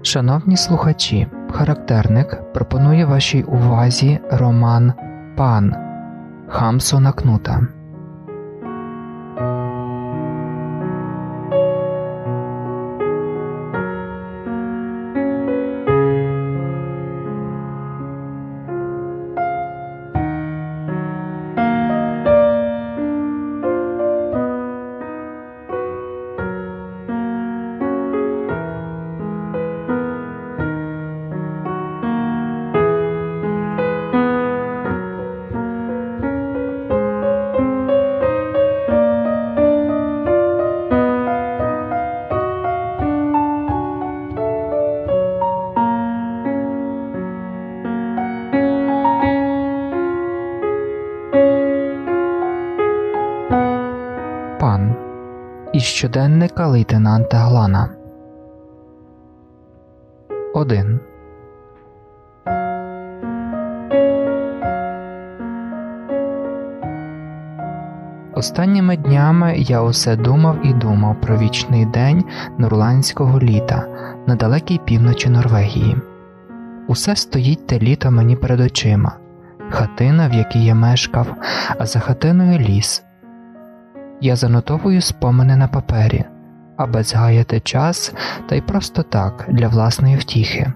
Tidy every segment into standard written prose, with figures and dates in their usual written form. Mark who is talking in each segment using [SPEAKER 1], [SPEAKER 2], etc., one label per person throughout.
[SPEAKER 1] Шановні слухачі, характерник пропонує вашій увазі роман «Пан» Хамсуна Кнута. «Пан» із щоденника лейтенанта Глана. 1. Останніми днями я усе думав і думав про вічний день норландського літа на далекій півночі Норвегії. Усе стоїть те літо мені перед очима. Хатина, в якій я мешкав, а за хатиною ліс. Я занотовую спомини на папері, аби згаяти час та й просто так, для власної втіхи.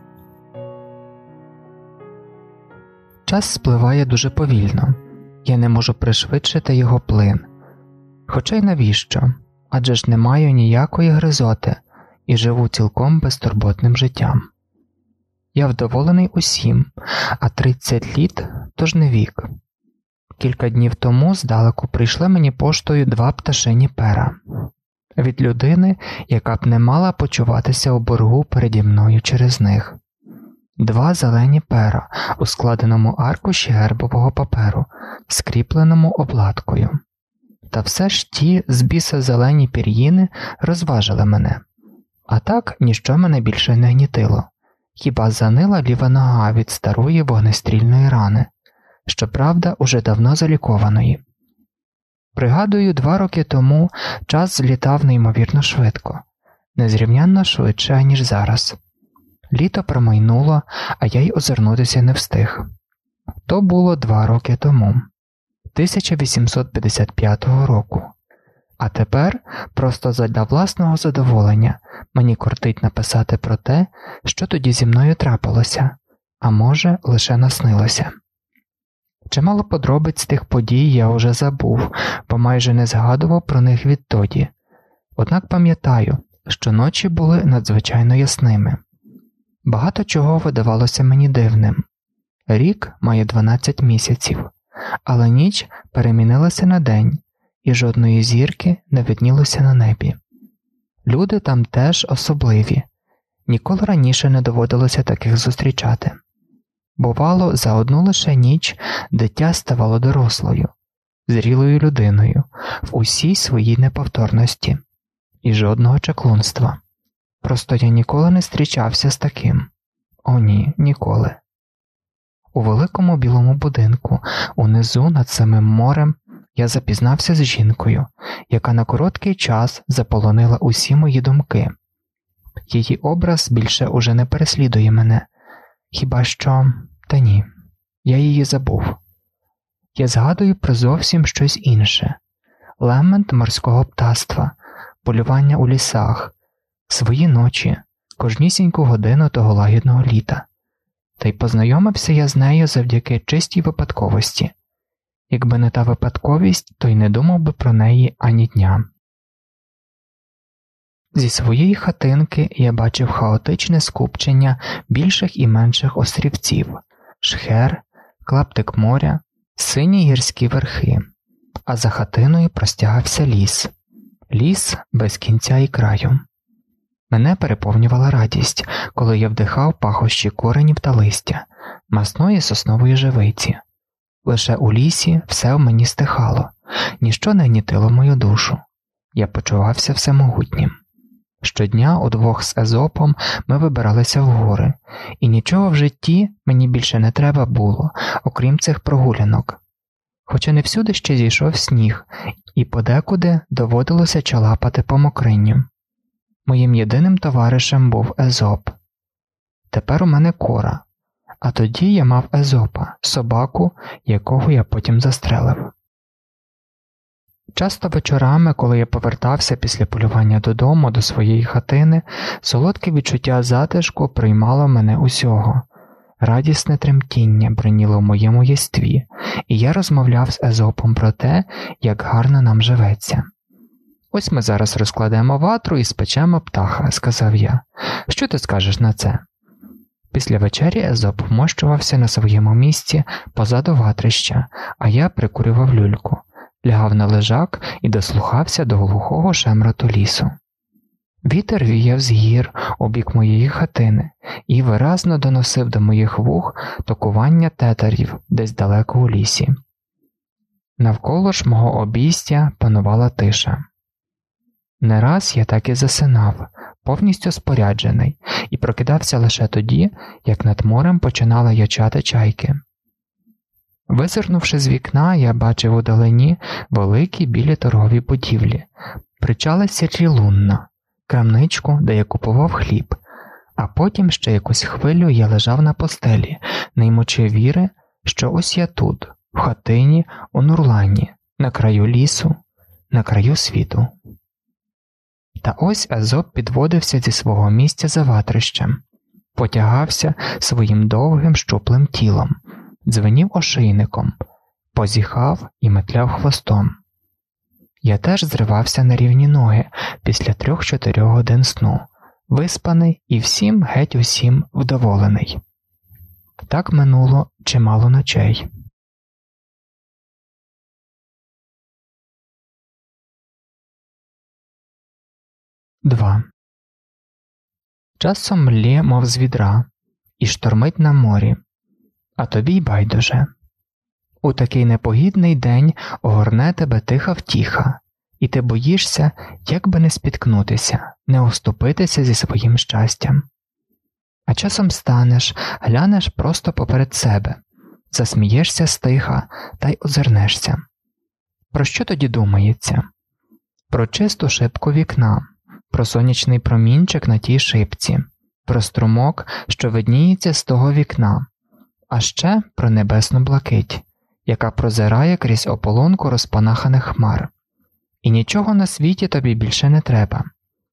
[SPEAKER 1] Час спливає дуже повільно, я не можу пришвидшити його плин. Хоча й навіщо? Адже ж не маю ніякої гризоти і живу цілком безтурботним життям. Я вдоволений усім, а 30 літ – то ж не вік. Кілька днів тому здалеку прийшли мені поштою 2 пташині пера. Від людини, яка б не мала почуватися у боргу переді мною через них. 2 зелені пера у складеному аркуші гербового паперу, скріпленому обладкою. Та все ж ті з біса зелені пір'їни розважили мене. А так ніщо мене більше не гнітило. Хіба занила ліва нога від старої вогнестрільної рани, щоправда, уже давно залікованої. Пригадую, 2 роки тому час злітав неймовірно швидко, незрівнянно швидше, ніж зараз. Літо промайнуло, а я й озирнутися не встиг. То було 2 роки тому, 1855 року. А тепер, просто задля власного задоволення, мені кортить написати про те, що тоді зі мною трапилося, а може, лише наснилося. Чимало подробиць тих подій я уже забув, бо майже не згадував про них відтоді. Однак пам'ятаю, що ночі були надзвичайно ясними. Багато чого видавалося мені дивним. Рік має 12 місяців, але ніч перемінилася на день, і жодної зірки не виднілося на небі. Люди там теж особливі. Ніколи раніше не доводилося таких зустрічати. Бувало, за одну лише ніч дитя ставало дорослою, зрілою людиною, в усій своїй неповторності. І жодного чаклунства. Просто я ніколи не зустрічався з таким. О ні, ніколи. У великому білому будинку, унизу над самим морем, я запізнався з жінкою, яка на короткий час заполонила усі мої думки. Її образ більше уже не переслідує мене. Хіба що... Та ні, я її забув. Я згадую про зовсім щось інше. Лемент морського птаства, полювання у лісах, свої ночі, кожнісіньку годину того лагідного літа. Та й познайомився я з нею завдяки чистій випадковості. Якби не та випадковість, то й не думав би про неї ані дня. Зі своєї хатинки я бачив хаотичне скупчення більших і менших острівців, шхер, клаптик моря, сині гірські верхи, а за хатиною простягався ліс. Ліс без кінця і краю. Мене переповнювала радість, коли я вдихав пахощі коренів та листя, масної соснової живиці. Лише у лісі все в мені стихало, ніщо не гнітило мою душу. Я почувався всемогутнім. Щодня удвох з Езопом ми вибиралися в гори, і нічого в житті мені більше не треба було, окрім цих прогулянок. Хоча не всюди ще зійшов сніг, і подекуди доводилося чалапати по мокринню. Моїм єдиним товаришем був Езоп. Тепер у мене Кора. А тоді я мав Езопа, собаку, якого я потім застрелив. Часто вечорами, коли я повертався після полювання додому, до своєї хатини, солодке відчуття затишку приймало мене усього. Радісне тремтіння бриніло в моєму єстві, і я розмовляв з Езопом про те, як гарно нам живеться. «Ось ми зараз розкладемо ватру і спечемо птаха», – сказав я. «Що ти скажеш на це?» Після вечері Езоп вмощувався на своєму місці позаду ватрища, а я прикурював люльку, лягав на лежак і дослухався до глухого шемроту лісу. Вітер віяв з гір у бік моєї хатини і виразно доносив до моїх вух токування тетерів десь далеко у лісі. Навколо ж мого обійстя панувала тиша. Не раз я так і засинав, повністю споряджений, і прокидався лише тоді, як над морем починали ячати чайки. Визирнувши з вікна, я бачив удалині великі білі торгові будівлі, причали Сіррі-Лунна, крамничку, де я купував хліб, а потім ще якусь хвилю я лежав на постелі, не ймучи віри, що ось я тут, в хатині у Нурланні, на краю лісу, на краю світу. Та ось Езоп підводився зі свого місця за ватрищем, потягався своїм довгим щуплим тілом, дзвенів ошийником, позіхав і метляв хвостом. Я теж зривався на рівні ноги після 3-4 годин сну, виспаний і всім геть усім вдоволений. Так минуло чимало ночей. Два. Часом млє, мов з відра, і штормить на морі, а тобі й байдуже. У такий непогідний день огорне тебе тиха втіха, і ти боїшся, як би не спіткнутися, не оступитися зі своїм щастям. А часом станеш, глянеш просто поперед себе, засмієшся стиха та й озирнешся. Про що тоді думається? Про чисту шибку вікна, про сонячний промінчик на тій шибці, про струмок, що видніється з того вікна, а ще про небесну блакить, яка прозирає крізь ополонку розпанаханих хмар. І нічого на світі тобі більше не треба.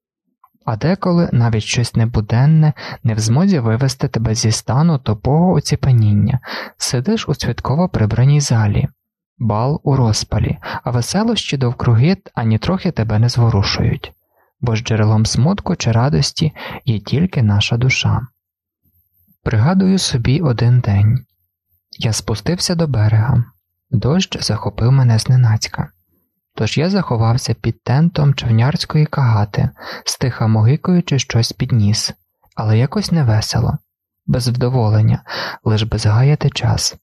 [SPEAKER 1] А деколи навіть щось небуденне не в змозі вивести тебе зі стану тупого оціпеніння, сидиш у святково прибраній залі, бал у розпалі, а веселощі довкруги ані трохи тебе не зворушують, бо ж джерелом смутку чи радості є тільки наша душа. Пригадую собі один день. Я спустився до берега. Дощ захопив мене зненацька. Тож я заховався під тентом човнярської кагати, стиха могикуючи щось під ніс, але якось невесело, без вдоволення, лиш би згаяти час.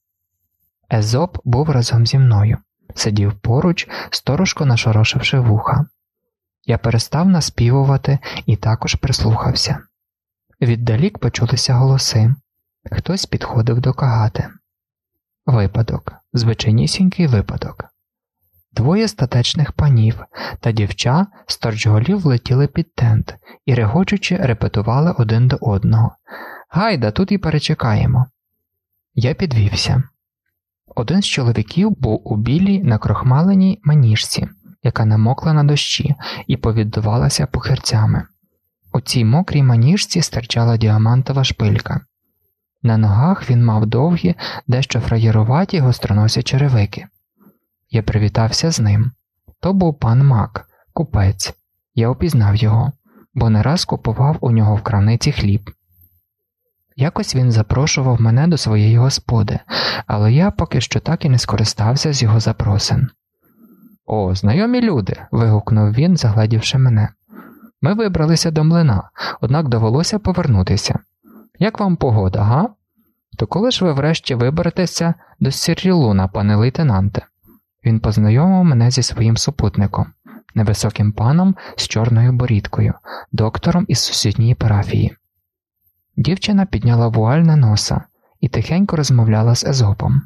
[SPEAKER 1] Езоп був разом зі мною, сидів поруч, сторожко нашорошивши вуха. Я перестав наспівувати і також прислухався. Віддалік почулися голоси. Хтось підходив до кагати. Випадок, звичайнісінький випадок. Двоє статечних панів та дівча з торчголів летіли під тент і регочучи репетували один до одного. «Гайда, тут і перечекаємо». Я підвівся. Один з чоловіків був у білій накрохмаленій маніжці, яка намокла на дощі і повіддувалася пухирцями. У цій мокрій маніжці стирчала діамантова шпилька. На ногах він мав довгі, дещо фраєруваті гостроносі черевики. Я привітався з ним. То був пан Мак, купець. Я опізнав його, бо не раз купував у нього в крамниці хліб. Якось він запрошував мене до своєї господи, але я поки що так і не скористався з його запросин. «О, знайомі люди!» – вигукнув він, загледівши мене. «Ми вибралися до млина, однак довелося повернутися. Як вам погода, га? То коли ж ви врешті виберетеся до Сіррі-Луна, пане лейтенанте?» Він познайомив мене зі своїм супутником, невисоким паном з чорною борідкою, доктором із сусідньої парафії. Дівчина підняла вуаль на носа і тихенько розмовляла з Езопом.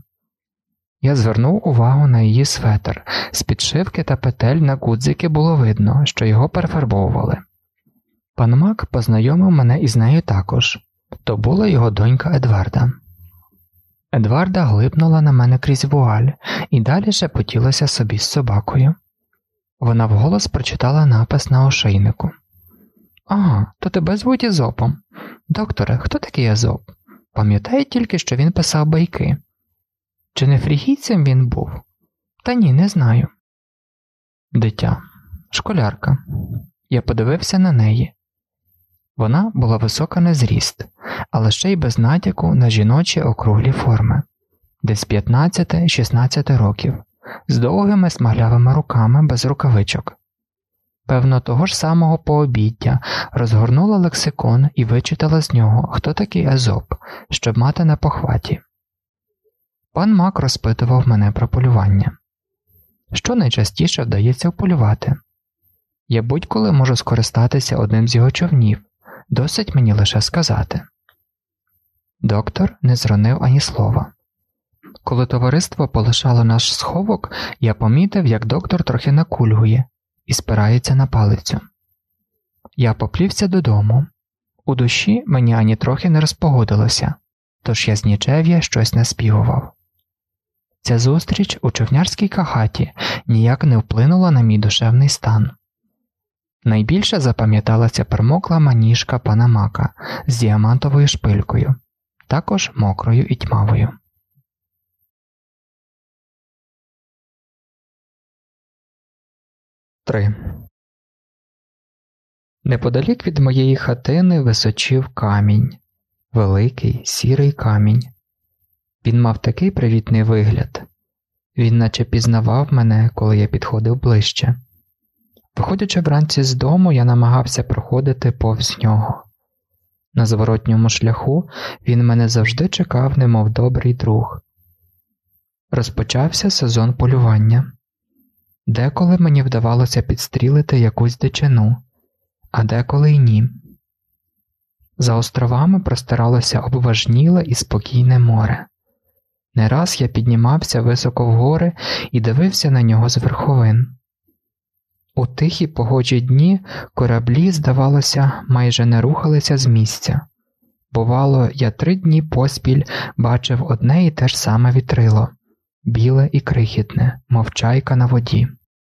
[SPEAKER 1] Я звернув увагу на її светр. З підшивки та петель на гудзики було видно, що його перефарбовували. Пан Мак познайомив мене із нею також. То була його донька Едварда. Едварда глипнула на мене крізь вуаль і далі шепотілася собі з собакою. Вона вголос прочитала напис на ошейнику. «Ага, то тебе звуть Езопом. Докторе, хто такий Езоп? Пам'ятаю тільки, що він писав байки. Чи не фрігійцем він був? Та ні, не знаю». Дитя. Школярка. Я подивився на неї. Вона була висока на зріст, але ще й без натяку на жіночі округлі форми. Десь 15-16 років, з довгими смаглявими руками без рукавичок. Певно, того ж самого пообіддя розгорнула лексикон і вичитала з нього, хто такий Езоп, щоб мати на похваті. Пан Мак розпитував мене про полювання. Що найчастіше вдається вполювати? Я будь-коли можу скористатися одним з його човнів, досить мені лише сказати. Доктор не зронив ані слова. Коли товариство полишало наш сховок, я помітив, як доктор трохи накульгує і спирається на палицю. Я поплівся додому. У душі мені ані трохи не розпогодилося, тож я з нічев'я щось наспівував. Ця зустріч у човнярській кахаті ніяк не вплинула на мій душевний стан. Найбільше запам'яталася пермокла маніжка пана Мака з діамантовою шпилькою, також мокрою і тьмавою. Неподалік від моєї хатини височив камінь. Великий, сірий камінь. Він мав такий привітний вигляд. Він наче пізнавав мене, коли я підходив ближче. Виходячи вранці з дому, я намагався проходити повз нього. На зворотньому шляху він мене завжди чекав, немов добрий друг. Розпочався сезон полювання. Деколи мені вдавалося підстрілити якусь дичину, а деколи й ні. За островами простиралося обважніле і спокійне море. Не раз я піднімався високо в гори і дивився на нього з верховин. У тихі погожі дні кораблі, здавалося, майже не рухалися з місця. Бувало, я 3 дні поспіль бачив одне і те ж саме вітрило, біле і крихітне, мов чайка на воді.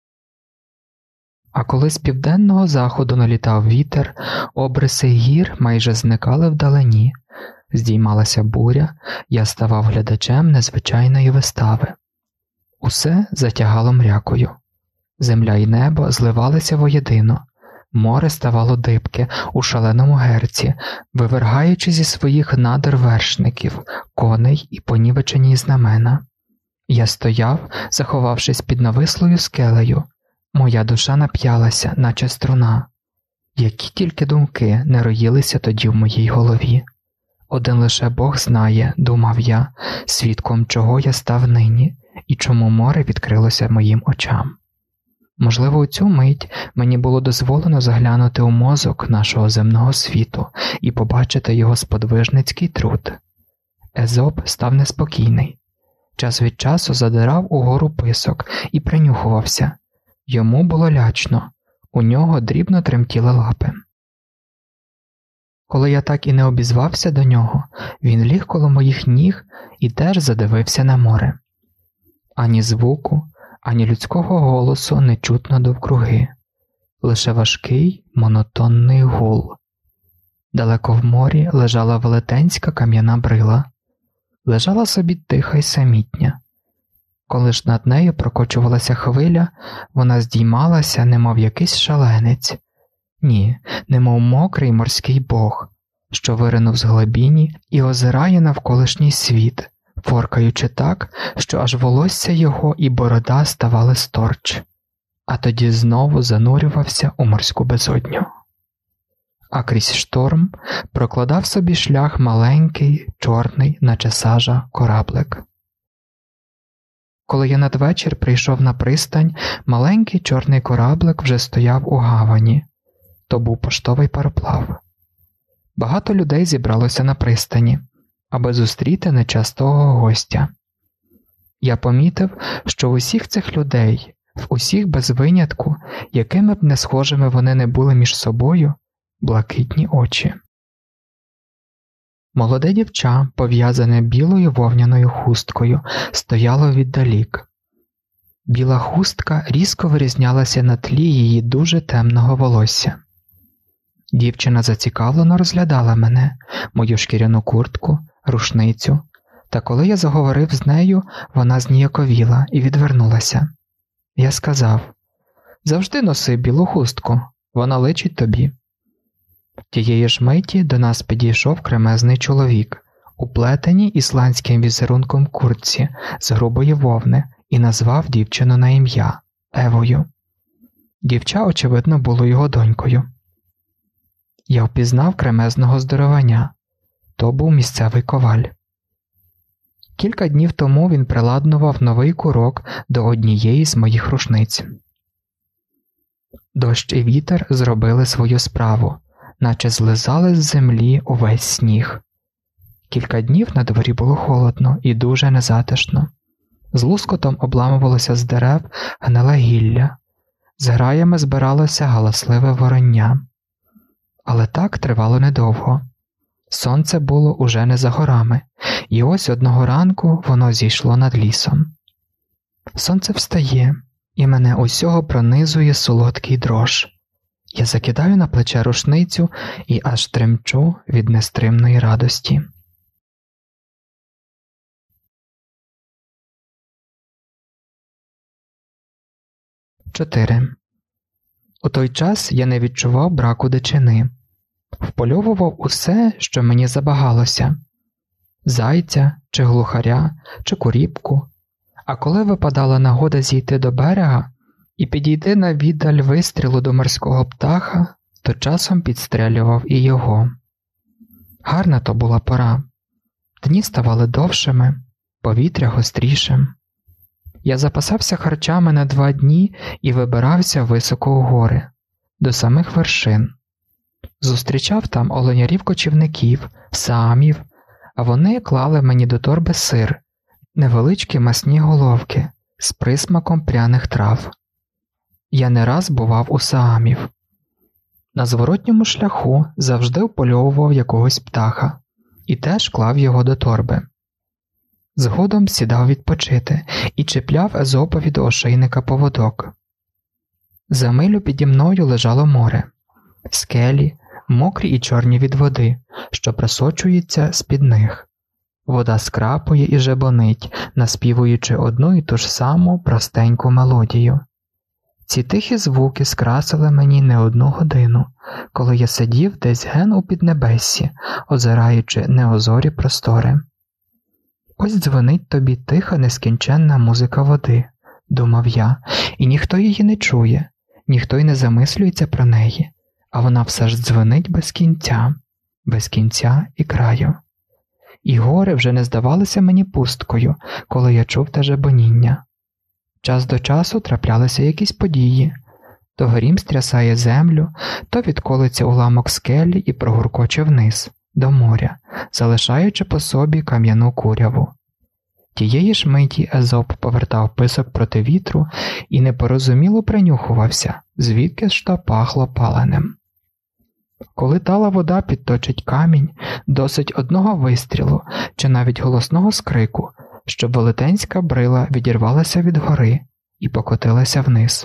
[SPEAKER 1] А коли з південного заходу налітав вітер, обриси гір майже зникали вдалині, здіймалася буря, я ставав глядачем незвичайної вистави. Усе затягало мрякою. Земля і небо зливалися воєдино, море ставало дибке у шаленому герці, вивергаючи зі своїх надр вершників, коней і понівечені знамена. Я стояв, заховавшись під навислою скелею. Моя душа нап'ялася, наче струна. Які тільки думки не роїлися тоді в моїй голові. Один лише Бог знає, думав я, свідком чого я став нині, і чому море відкрилося моїм очам. Можливо, у цю мить мені було дозволено заглянути у мозок нашого земного світу і побачити його сподвижницький труд. Езоп став неспокійний. Час від часу задирав угору писок і принюхувався. Йому було лячно, у нього дрібно тремтіли лапи. Коли я так і не обізвався до нього, він ліг коло моїх ніг і теж задивився на море. Ані звуку, ані людського голосу не чутно довкруги, лише важкий, монотонний гул. Далеко в морі лежала велетенська кам'яна брила. Лежала собі тиха й самітня. Коли ж над нею прокочувалася хвиля, вона здіймалася, немов якийсь шаленець. Ні, немов мокрий морський бог, що виринув з глибіні і озирає навколишній світ, форкаючи так, що аж волосся його і борода ставали сторч, а тоді знову занурювався у морську безодню. А крізь шторм прокладав собі шлях маленький, чорний, наче сажа, кораблик. Коли я надвечір прийшов на пристань, маленький чорний кораблик вже стояв у гавані. То був поштовий пароплав. Багато людей зібралося на пристані, аби зустріти нечастого гостя. Я помітив, що в усіх цих людей, в усіх без винятку, якими б не схожими вони не були між собою, блакитні очі. Молоде дівча, пов'язане білою вовняною хусткою, стояло віддалік. Біла хустка різко вирізнялася на тлі її дуже темного волосся. Дівчина зацікавлено розглядала мене, мою шкіряну куртку, рушницю, та коли я заговорив з нею, вона зніяковіла і відвернулася. Я сказав: «Завжди носи білу хустку, вона личить тобі». Тієї ж миті до нас підійшов кремезний чоловік, у плетеній ісландським візерунком куртці з грубої вовни, і назвав дівчину на ім'я – Евою. Дівча, очевидно, було його донькою. Я впізнав кремезного здоровання. То був місцевий коваль. Кілька днів тому він приладнував новий курок до однієї з моїх рушниць. Дощ і вітер зробили свою справу, наче злизали з землі увесь сніг. Кілька днів на дворі було холодно і дуже незатишно. З лускотом обламувалося з дерев гниле гілля, з граями збиралося галасливе вороння. Але так тривало недовго. Сонце було уже не за горами, і ось одного ранку воно зійшло над лісом. Сонце встає, і мене усього пронизує солодкий дрож. Я закидаю на плече рушницю і аж тремчу від нестримної радості. Чотири. У той час я не відчував браку дичини. Впольовував усе, що мені забагалося – зайця, чи глухаря, чи куріпку. А коли випадала нагода зійти до берега і підійти на віддаль вистрілу до морського птаха, то часом підстрелював і його. Гарна то була пора. Дні ставали довшими, повітря гострішим. Я запасався харчами на 2 дні і вибирався високо у гори, до самих вершин. Зустрічав там оленярів-кочівників, саамів, а вони клали мені до торби сир, невеличкі масні головки з присмаком пряних трав. Я не раз бував у саамів. На зворотньому шляху завжди впольовував якогось птаха і теж клав його до торби. Згодом сідав відпочити і чіпляв Езопові до ошейника поводок. За милю піді мною лежало море, скелі, мокрі і чорні від води, що просочується з-під них. Вода скрапує і жебонить, наспівуючи одну і ту ж саму простеньку мелодію. Ці тихі звуки скрасили мені не 1 годину, коли я сидів десь ген у піднебессі, озираючи неозорі простори. Ось дзвонить тобі тиха нескінченна музика води, думав я, і ніхто її не чує, ніхто й не замислюється про неї, а вона все ж дзвонить без кінця і краю. І гори вже не здавалися мені пусткою, коли я чув те жебоніння. Час до часу траплялися якісь події. То грім стрясає землю, то відколиться уламок скелі і прогуркоче вниз, до моря, залишаючи по собі кам'яну куряву. Тієї ж миті Езоп повертав писок проти вітру і непорозуміло принюхувався, звідки ж то пахло паленим. Коли тала вода підточить камінь, досить одного вистрілу чи навіть голосного скрику, щоб велетенська брила відірвалася від гори і покотилася вниз.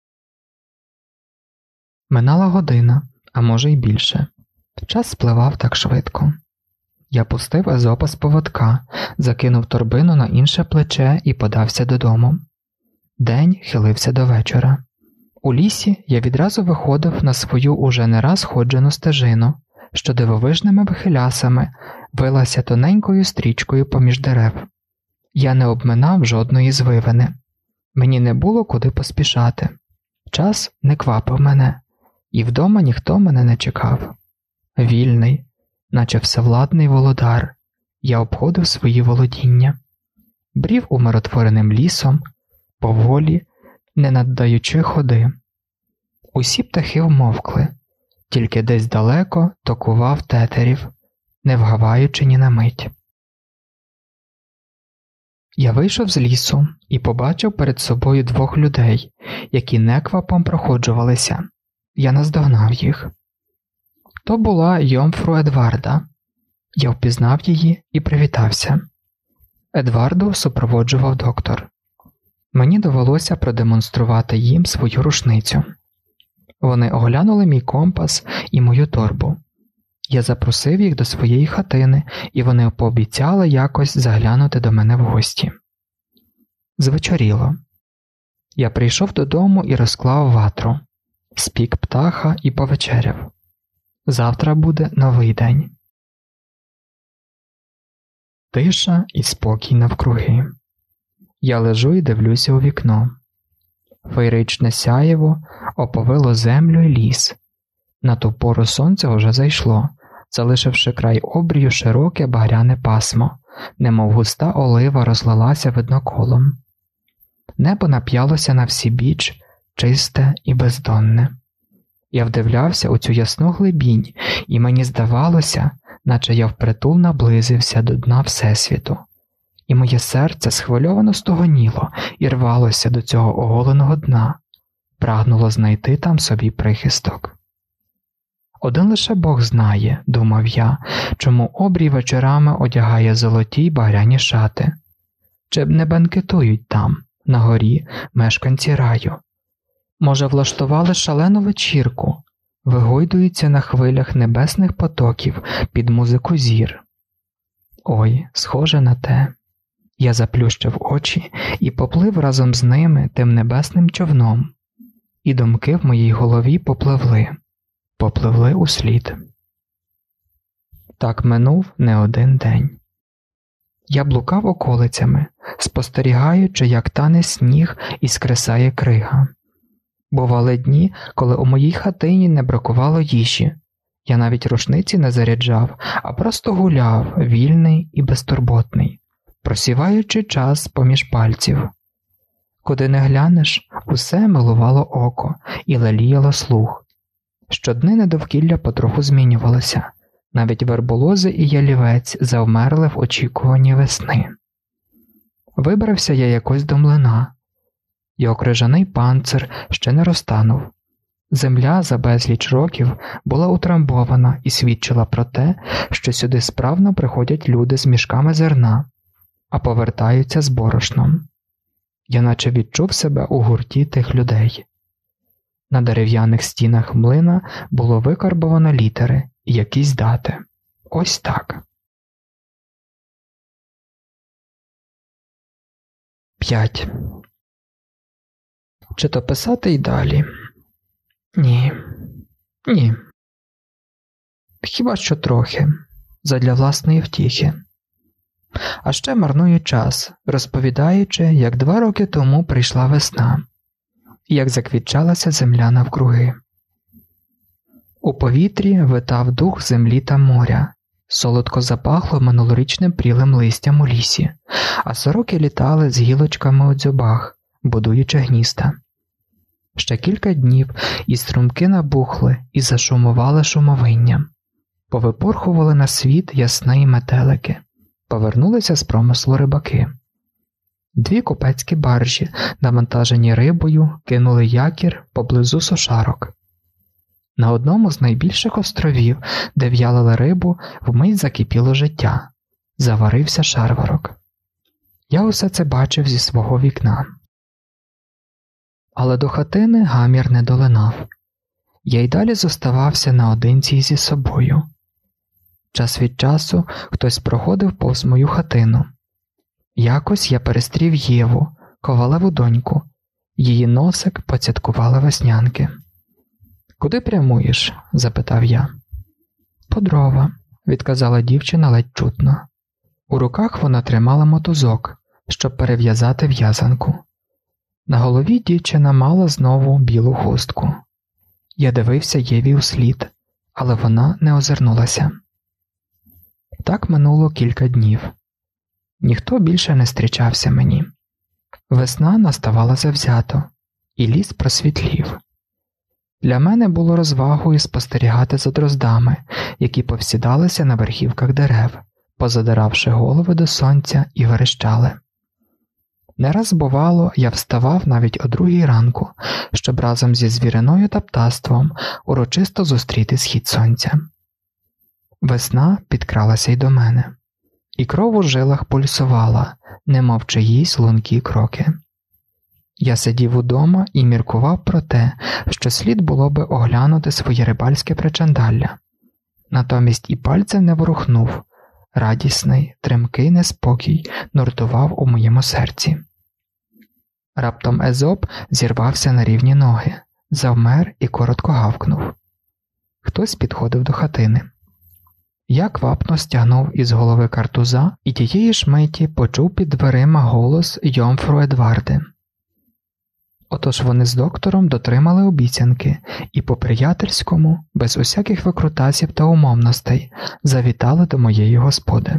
[SPEAKER 1] Минала година, а може й більше. Час спливав так швидко. Я пустив Езопа з поводка, закинув торбину на інше плече і подався додому. День хилився до вечора. У лісі я відразу виходив на свою уже не раз ходжену стежину, що дивовижними вихилясами вилася тоненькою стрічкою поміж дерев. Я не обминав жодної звивини. Мені не було куди поспішати. Час не квапив мене, і вдома ніхто мене не чекав. Вільний, наче всевладний володар, я обходив свої володіння. Брів умиротвореним лісом, поволі, не наддаючи ходи. Усі птахи вмовкли, тільки десь далеко токував тетерів, не вгаваючи ні на мить. Я вийшов з лісу і побачив перед собою 2 людей, які неквапом проходжувалися. Я наздогнав їх. То була Йомфру Едварда. Я впізнав її і привітався. Едварду супроводжував доктор. Мені довелося продемонструвати їм свою рушницю. Вони оглянули мій компас і мою торбу. Я запросив їх до своєї хатини, і вони пообіцяли якось заглянути до мене в гості. Звечоріло. Я прийшов додому і розклав ватру, спік птаха і повечеряв. Завтра буде новий день. Тиша і спокій навкруги. Я лежу і дивлюся у вікно. Феєричне сяєво оповило землю і ліс. На ту пору сонце вже зайшло, залишивши край обрію широке багряне пасмо, немов густа олива розлилася видноколом. Небо нап'ялося на всібіч, чисте і бездонне. Я вдивлявся у цю ясну глибінь, і мені здавалося, наче я впритул наблизився до дна Всесвіту. І моє серце схвильовано стогоніло і рвалося до цього оголеного дна, прагнуло знайти там собі прихисток. Один лише Бог знає, думав я, чому обрій вечорами одягає золоті й багряні шати. Чи б не бенкетують там, на горі, мешканці раю? Може, влаштували шалену вечірку, вигойдуються на хвилях небесних потоків під музику зір? Ой, схоже на те. Я заплющив очі і поплив разом з ними тим небесним човном. І думки в моїй голові попливли услід. Так минув не один день. Я блукав околицями, спостерігаючи, як тане сніг і скресає крига. Бували дні, коли у моїй хатині не бракувало їжі. Я навіть рушниці не заряджав, а просто гуляв, вільний і безтурботний, просіваючи час поміж пальців. Куди не глянеш, усе милувало око і леліяло слух. Щоднини довкілля потроху змінювалося, навіть верболози і ялівець завмерли в очікуванні весни. Вибрався я якось до млина. Його крижаний панцир ще не розтанув. Земля за безліч років була утрамбована і свідчила про те, що сюди справно приходять люди з мішками зерна, а повертаються з борошном. Я наче відчув себе у гурті тих людей. На дерев'яних стінах млина було викарбовано літери і якісь дати. Ось так. 5. Чи то писати й далі? Ні. Хіба що трохи, задля власної втіхи. А ще марную час, розповідаючи, як 2 роки тому прийшла весна, і як заквітчалася земля навкруги. У повітрі витав дух землі та моря, солодко запахло минулорічним прілим листям у лісі, а сороки літали з гілочками у дзьобах, будуючи гнізда. Ще кілька днів, і струмки набухли і зашумували шумовинням. Повипорхували на світ ясні метелики. Повернулися з промислу рибаки. 2 купецькі баржі, навантажені рибою, кинули якір поблизу сушарок. На одному з найбільших островів, де в'ялили рибу, вмить закипіло життя. Заварився шарварок. Я усе це бачив зі свого вікна. Але до хатини гамір не долинав. Я й далі зоставався наодинці зі собою. Час від часу хтось проходив повз мою хатину. Якось я перестрів Єву, ковалеву доньку. Її носик поцяткували веснянки. «Куди прямуєш?» – запитав я. «По дрова», – відказала дівчина ледь чутно. У руках вона тримала мотузок, щоб перев'язати в'язанку. На голові дівчина мала знову білу хустку. Я дивився Єві услід, але вона не озирнулася. Так минуло кілька днів. Ніхто більше не зустрічався мені. Весна наставала завзято, і ліс просвітлів. Для мене було розвагою спостерігати за дроздами, які повсідалися на верхівках дерев, позадиравши голови до сонця і верещали. Не раз бувало, я вставав навіть о 2 ранку, щоб разом зі звіриною та птаством урочисто зустріти схід сонця. Весна підкралася й до мене, і кров у жилах пульсувала, немов чиїсь лункі кроки. Я сидів удома і міркував про те, що слід було би оглянути своє рибальське причандалля. Натомість і пальцем не ворухнув, радісний, тремкий неспокій нуртував у моєму серці. Раптом Езоп зірвався на рівні ноги, завмер і коротко гавкнув. Хтось підходив до хатини. Я квапно стягнув із голови картуза і тієї ж миті почув під дверима голос Йомфру Едварди. Отож вони з доктором дотримали обіцянки і по-приятельському, без усяких викрутасів та умовностей, завітали до моєї господи.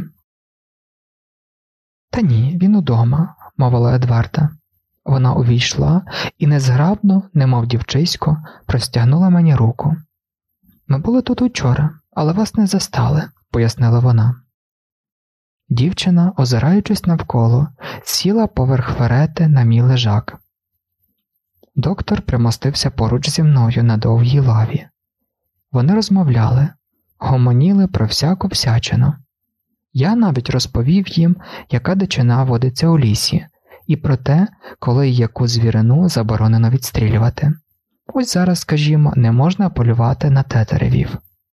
[SPEAKER 1] «Та ні, він удома», – мовила Едварда. Вона увійшла і незграбно, немов дівчисько, простягнула мені руку. «Ми були тут учора, але вас не застали», – пояснила вона. Дівчина, озираючись навколо, сіла поверх верети на мій лежак. Доктор примостився поруч зі мною на довгій лаві. Вони розмовляли, гомоніли про всяку всячину. Я навіть розповів їм, яка дичина водиться у лісі, і про те, коли й яку звірину заборонено відстрілювати. Ось зараз, скажімо, не можна полювати на тетеревів.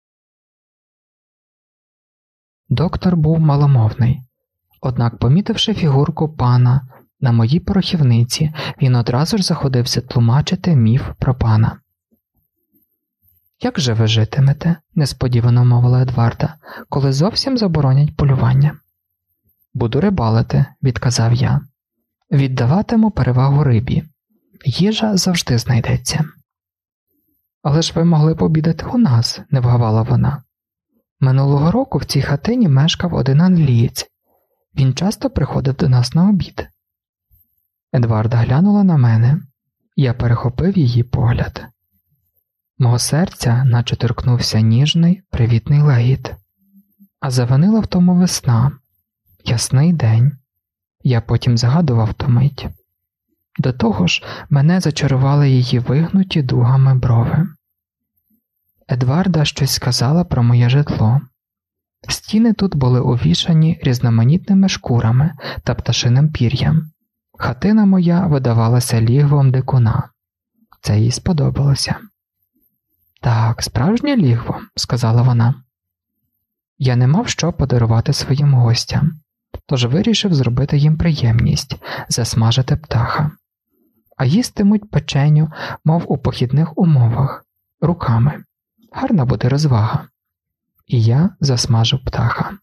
[SPEAKER 1] Доктор був маломовний, однак, помітивши фігурку пана на моїй порохівниці, він одразу ж заходився тлумачити міф про пана. «Як же ви житимете?» – несподівано мовила Едварда, – «коли зовсім заборонять полювання?» «Буду рибалити», – відказав я. «Віддаватиму перевагу рибі. Їжа завжди знайдеться». «Але ж ви могли б обідати у нас», – не вгавала вона. «Минулого року в цій хатині мешкав один англієць. Він часто приходив до нас на обід». Едварда глянула на мене. Я перехопив її погляд. Мого серця наче торкнувся ніжний, привітний легіт. А завинила в тому весна. Ясний день. Я потім згадував ту мить. До того ж, мене зачарували її вигнуті дугами брови. Едварда щось сказала про моє житло. Стіни тут були увішані різноманітними шкурами та пташиним пір'ям. Хатина моя видавалася лігвом дикуна. Це їй сподобалося. «Так, справжнє лігво», – сказала вона. Я не мав що подарувати своїм гостям, тож вирішив зробити їм приємність – засмажити птаха. А їстимуть печеню, мов у похідних умовах, руками. Гарна буде розвага. І я засмажив птаха.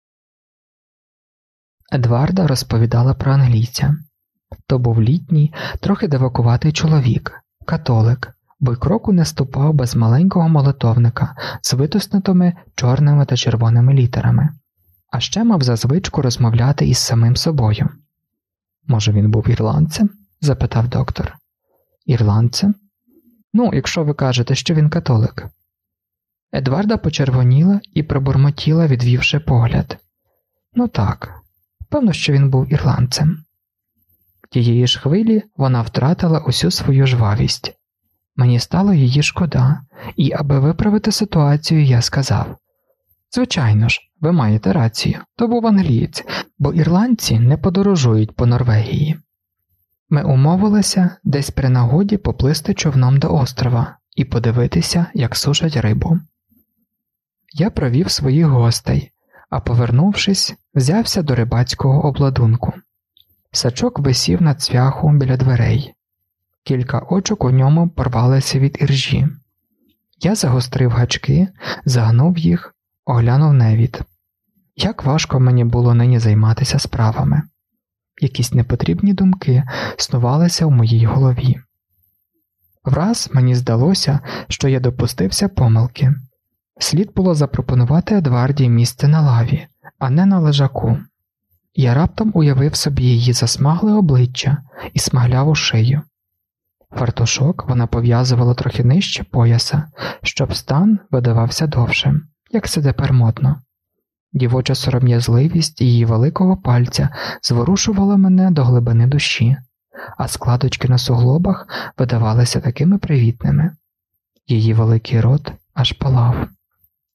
[SPEAKER 1] Едварда розповідала про англійця. То був літній, трохи дивакуватий чоловік, католик, бо й кроку не ступав без маленького молитовника з витиснутими чорними та червоними літерами, а ще мав за звичку розмовляти із самим собою. «Може, він був ірландцем?» – запитав доктор. «Ірландцем? Ну, якщо ви кажете, що він католик». Едварда почервоніла і пробурмотіла, відвівши погляд. «Ну так, певно, що він був ірландцем». Тієї ж хвилі вона втратила усю свою жвавість. Мені стало її шкода, і аби виправити ситуацію, я сказав: «Звичайно ж, ви маєте рацію, то був англієць, бо ірландці не подорожують по Норвегії». Ми умовилися десь при нагоді поплисти човном до острова і подивитися, як сушать рибу. Я провів своїх гостей, а повернувшись, взявся до рибацького обладунку. Сачок висів на цвяху біля дверей. Кілька очок у ньому порвалися від іржі. Я загострив гачки, загнув їх, оглянув невід. Як важко мені було нині займатися справами. Якісь непотрібні думки снувалися в моїй голові. Враз мені здалося, що я допустився помилки. Слід було запропонувати Едварді місце на лаві, а не на лежаку. Я раптом уявив собі її засмагле обличчя і смагляву шию. Фартушок вона пов'язувала трохи нижче пояса, щоб стан видавався довшим, як це тепер модно. Дівоча сором'язливість її великого пальця зворушувала мене до глибини душі, а складочки на суглобах видавалися такими привітними. Її великий рот аж палав.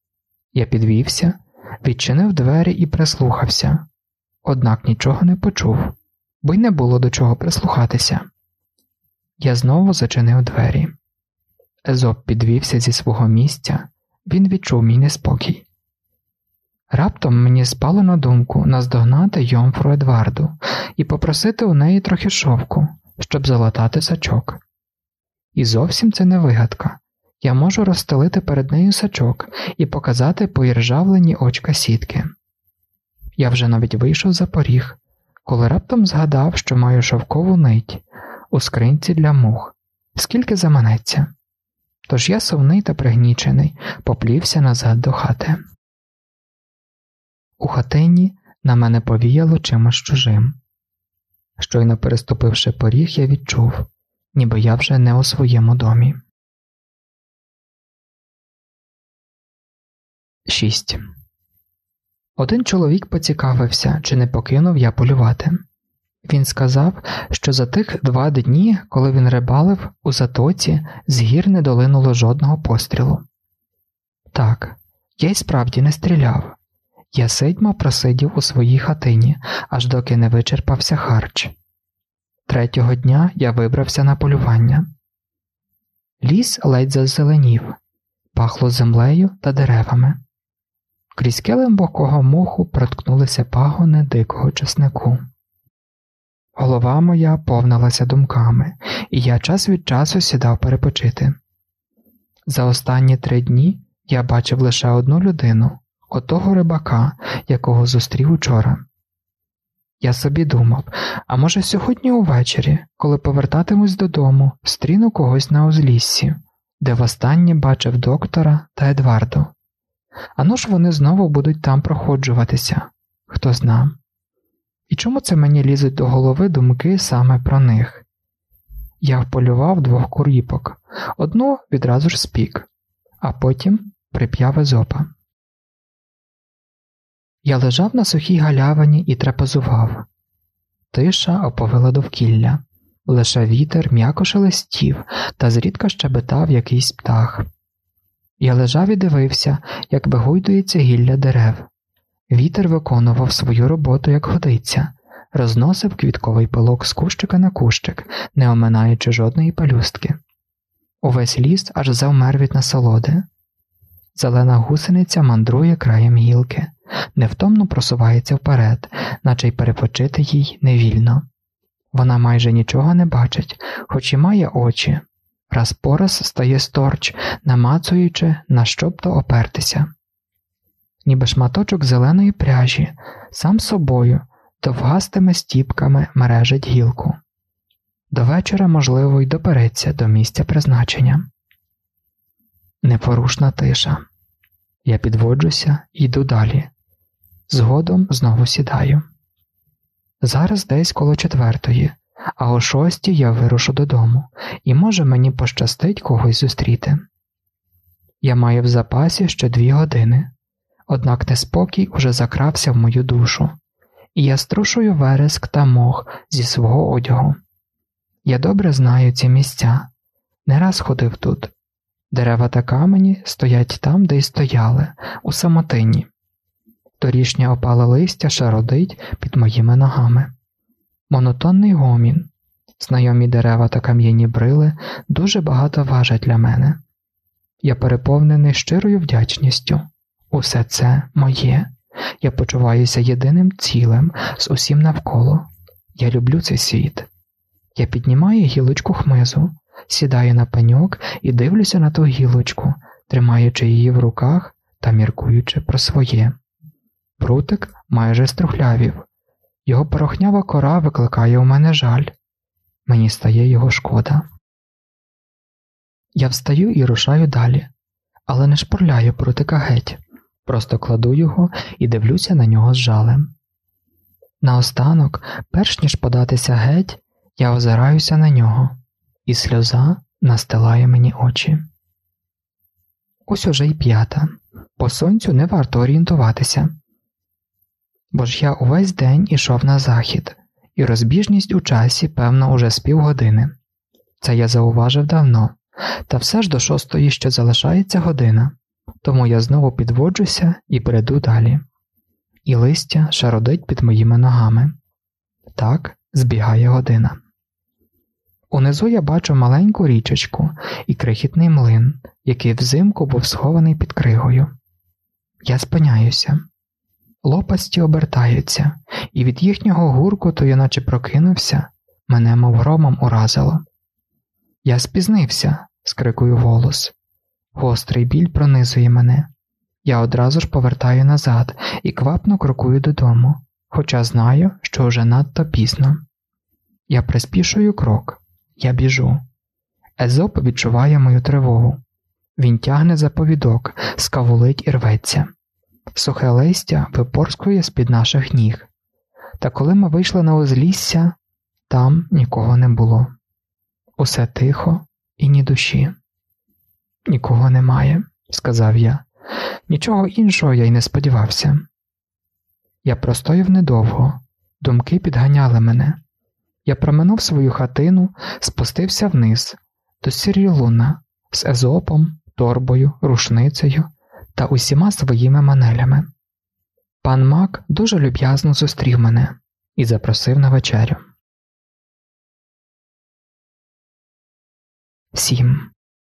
[SPEAKER 1] Я підвівся, відчинив двері і прислухався, однак нічого не почув, бо й не було до чого прислухатися. Я знову зачинив двері. Езоп підвівся зі свого місця, він відчув мій неспокій. Раптом мені спало на думку наздогнати Йомфру Едварду і попросити у неї трохи шовку, щоб залатати сачок. І зовсім це не вигадка. Я можу розстелити перед нею сачок і показати поіржавлені очка сітки. Я вже навіть вийшов за поріг, коли раптом згадав, що маю шовкову нить у скринці для мух. Скільки заманеться? Тож я, сумний та пригнічений, поплівся назад до хати. У хатині на мене повіяло чимось чужим. Щойно переступивши поріг, я відчув, ніби я вже не у своєму домі. 6. Один чоловік поцікавився, чи не покинув я полювати. Він сказав, що за тих 2 дні, коли він рибалив, у затоці з гір не долинуло жодного пострілу. Так, я й справді не стріляв. Я сидьмо просидів у своїй хатині, аж доки не вичерпався харч. 3-го дня я вибрався на полювання. Ліс ледь зазеленів, пахло землею та деревами. Крізь килим вогкого моху проткнулися пагони дикого часнику. Голова моя повнилася думками, і я час від часу сідав перепочити. За останні 3 дні я бачив лише одну людину, отого рибака, якого зустрів учора. Я собі думав, а може сьогодні увечері, коли повертатимусь додому, стріну когось на узліссі, де востаннє бачив доктора та Едварду. Ану ж вони знову будуть там проходжуватися, хто зна. І чому це мені лізуть до голови думки саме про них? Я вполював 2 куріпок, одну відразу ж спік, а потім прип'яв Езопа. Я лежав на сухій галявині і трапезував. Тиша оповила довкілля, лише вітер м'яко шелестів та зрідка щебетав якийсь птах. Я лежав і дивився, як вигойдується гілля дерев. Вітер виконував свою роботу, як годиться, розносив квітковий пилок з кущика на кущик, не оминаючи жодної пелюстки. Увесь ліс аж завмер від насолоди. Зелена гусениця мандрує краєм гілки, невтомно просувається вперед, наче й перепочити їй невільно. Вона майже нічого не бачить, хоч і має очі. Раз по раз стає сторч, намацуючи, на що б то опертися. Ніби шматочок зеленої пряжі, сам собою, довгастими стіпками мережить гілку. До вечора, можливо, й допереться до місця призначення. Непорушна тиша. Я підводжуся і йду далі. Згодом знову сідаю. Зараз десь коло 4-ї, а о 6-й я вирушу додому, і може мені пощастить когось зустріти. Я маю в запасі ще 2 години, однак неспокій уже закрався в мою душу, і я струшую вереск та мох зі свого одягу. Я добре знаю ці місця, не раз ходив тут. Дерева та камені стоять там, де й стояли, у самотині. Торішнє опале листя шародить під моїми ногами. Монотонний гомін, знайомі дерева та кам'яні брили дуже багато важать для мене. Я переповнений щирою вдячністю. Усе це моє. Я почуваюся єдиним цілим з усім навколо. Я люблю цей світ. Я піднімаю гілочку хмизу, сідаю на пеньок і дивлюся на ту гілочку, тримаючи її в руках та міркуючи про своє. Прутик майже струхлявів. Його порохнява кора викликає у мене жаль. Мені стає його шкода. Я встаю і рушаю далі, але не шпурляю прутика геть. Просто кладу його і дивлюся на нього з жалем. Наостанок, перш ніж податися геть, я озираюся на нього, і сльоза настилає мені очі. Ось уже й 5. По сонцю не варто орієнтуватися. Бо ж я увесь день ішов на захід, і розбіжність у часі, певно, уже з півгодини. Це я зауважив давно, та все ж до 6-ї ще залишається година. Тому я знову підводжуся і бреду далі. І листя шародить під моїми ногами. Так збігає година. Унизу я бачу маленьку річечку і крихітний млин, який взимку був схований під кригою. Я спиняюся. Лопасті обертаються, і від їхнього гуркоту я наче прокинувся, мене мов громом уразило. «Я спізнився!» – скрикую вголос. Гострий біль пронизує мене. Я одразу ж повертаю назад і квапно крокую додому, хоча знаю, що вже надто пізно. Я приспішую крок. Я біжу. Езоп відчуває мою тривогу. Він тягне за повідок, скавулить і рветься. Сухе листя випорскує з-під наших ніг. Та коли ми вийшли на узлісся, там нікого не було. Усе тихо і ні душі. «Нікого немає», – сказав я. Нічого іншого я й не сподівався. Я простояв недовго. Думки підганяли мене. Я проминув свою хатину, спустився вниз, до Сір'їлуна, з Езопом, торбою, рушницею та усіма своїми манелями. Пан Мак дуже люб'язно зустрів мене і запросив на вечерю. 7.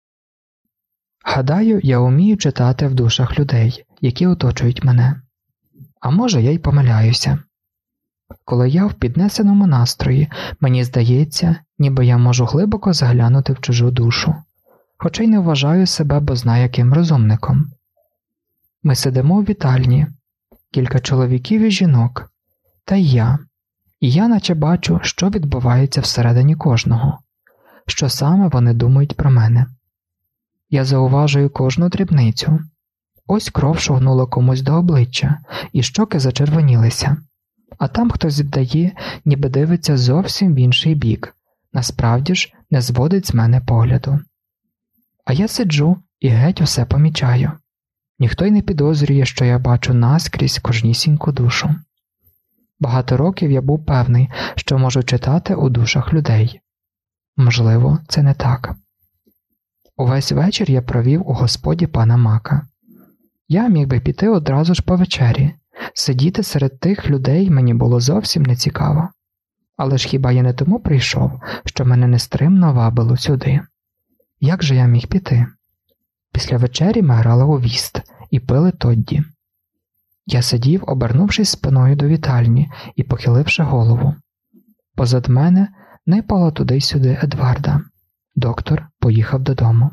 [SPEAKER 1] Гадаю, я умію читати в душах людей, які оточують мене. А може, я й помиляюся. Коли я в піднесеному настрої, мені здається, ніби я можу глибоко заглянути в чужу душу, хоча й не вважаю себе бозна-яким розумником. Ми сидимо в вітальні, кілька чоловіків і жінок, та й я наче бачу, що відбувається всередині кожного, що саме вони думають про мене. Я зауважую кожну дрібницю. Ось кров шугнула комусь до обличчя, і щоки зачервонілися. А там хтось вдає, ніби дивиться зовсім в інший бік, насправді ж не зводить з мене погляду. А я сиджу і геть усе помічаю. Ніхто й не підозрює, що я бачу наскрізь кожнісіньку душу. Багато років я був певний, що можу читати у душах людей. Можливо, це не так. Увесь вечір я провів у господі пана Мака. Я міг би піти одразу ж по вечері. Сидіти серед тих людей мені було зовсім не цікаво. Але ж хіба я не тому прийшов, що мене нестримно вабило сюди? Як же я міг піти? Після вечері ми грали у віст і пили тодді. Я сидів, обернувшись спиною до вітальні і похиливши голову. Позад мене нипала туди-сюди Едварда. Доктор поїхав додому.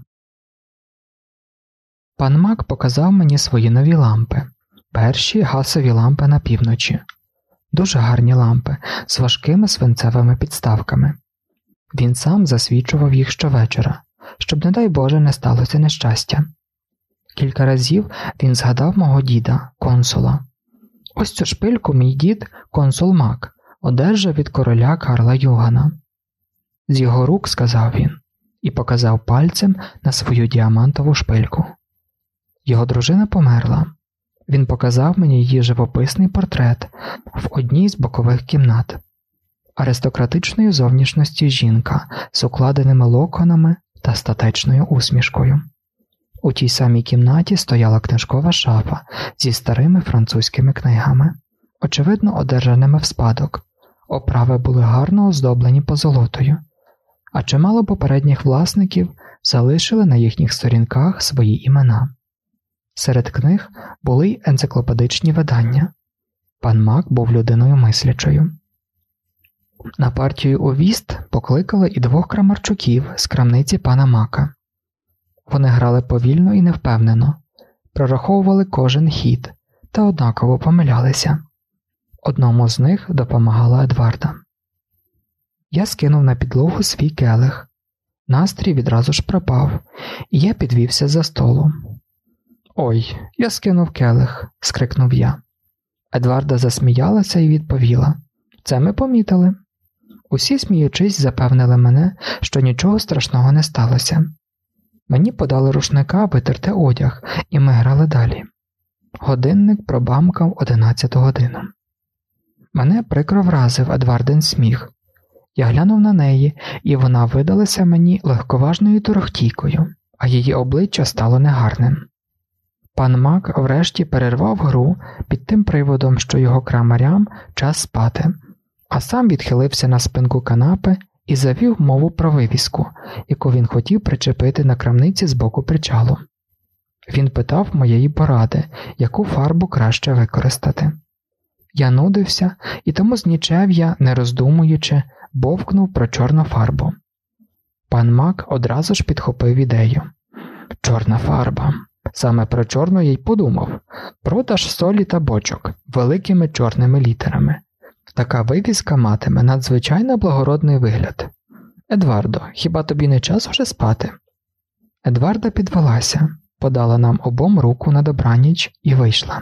[SPEAKER 1] Пан Мак показав мені свої нові лампи. Перші гасові лампи на півночі. Дуже гарні лампи з важкими свинцевими підставками. Він сам засвічував їх щовечора, щоб, не дай Боже, не сталося нещастя. Кілька разів він згадав мого діда, консула. Ось цю шпильку мій дід, консул Мак, одержав від короля Карла Югана. З його рук, сказав він, і показав пальцем на свою діамантову шпильку. Його дружина померла. Він показав мені її живописний портрет в одній з бокових кімнат. Аристократичної зовнішності жінка з укладеними локонами та статечною усмішкою. У тій самій кімнаті стояла книжкова шафа зі старими французькими книгами, очевидно одержаними в спадок. Оправи були гарно оздоблені позолотою, а чимало попередніх власників залишили на їхніх сторінках свої імена. Серед книг були й енциклопедичні видання. Пан Мак був людиною мислячою. На партію у віст покликали і 2 крамарчуків з крамниці пана Мака. Вони грали повільно і невпевнено, прораховували кожен хід та однаково помилялися. Одному з них допомагала Едварда. Я скинув на підлогу свій келих. Настрій відразу ж пропав, і я підвівся за столу. «Ой, я скинув келих», – скрикнув я. Едварда засміялася і відповіла. «Це ми помітили». Усі, сміючись, запевнили мене, що нічого страшного не сталося. Мені подали рушника витерти одяг, і ми грали далі. Годинник пробамкав 11 годину. Мене прикро вразив Едвардин сміх. Я глянув на неї, і вона видалася мені легковажною торохтійкою, а її обличчя стало негарним. Пан Мак врешті перервав гру під тим приводом, що його крамарям час спати, а сам відхилився на спинку канапи і завів мову про вивіску, яку він хотів причепити на крамниці з боку причалу. Він питав моєї поради, яку фарбу краще використати. Я нудився, і тому знічев'я, не роздумуючи, бовкнув про чорну фарбу. Пан Мак одразу ж підхопив ідею. Чорна фарба. Саме про чорну я й подумав. Продаж солі та бочок великими чорними літерами. Така вивіска матиме надзвичайно благородний вигляд. Едвардо, хіба тобі не час вже спати? Едварда підвелася, подала нам обом руку на добраніч і вийшла.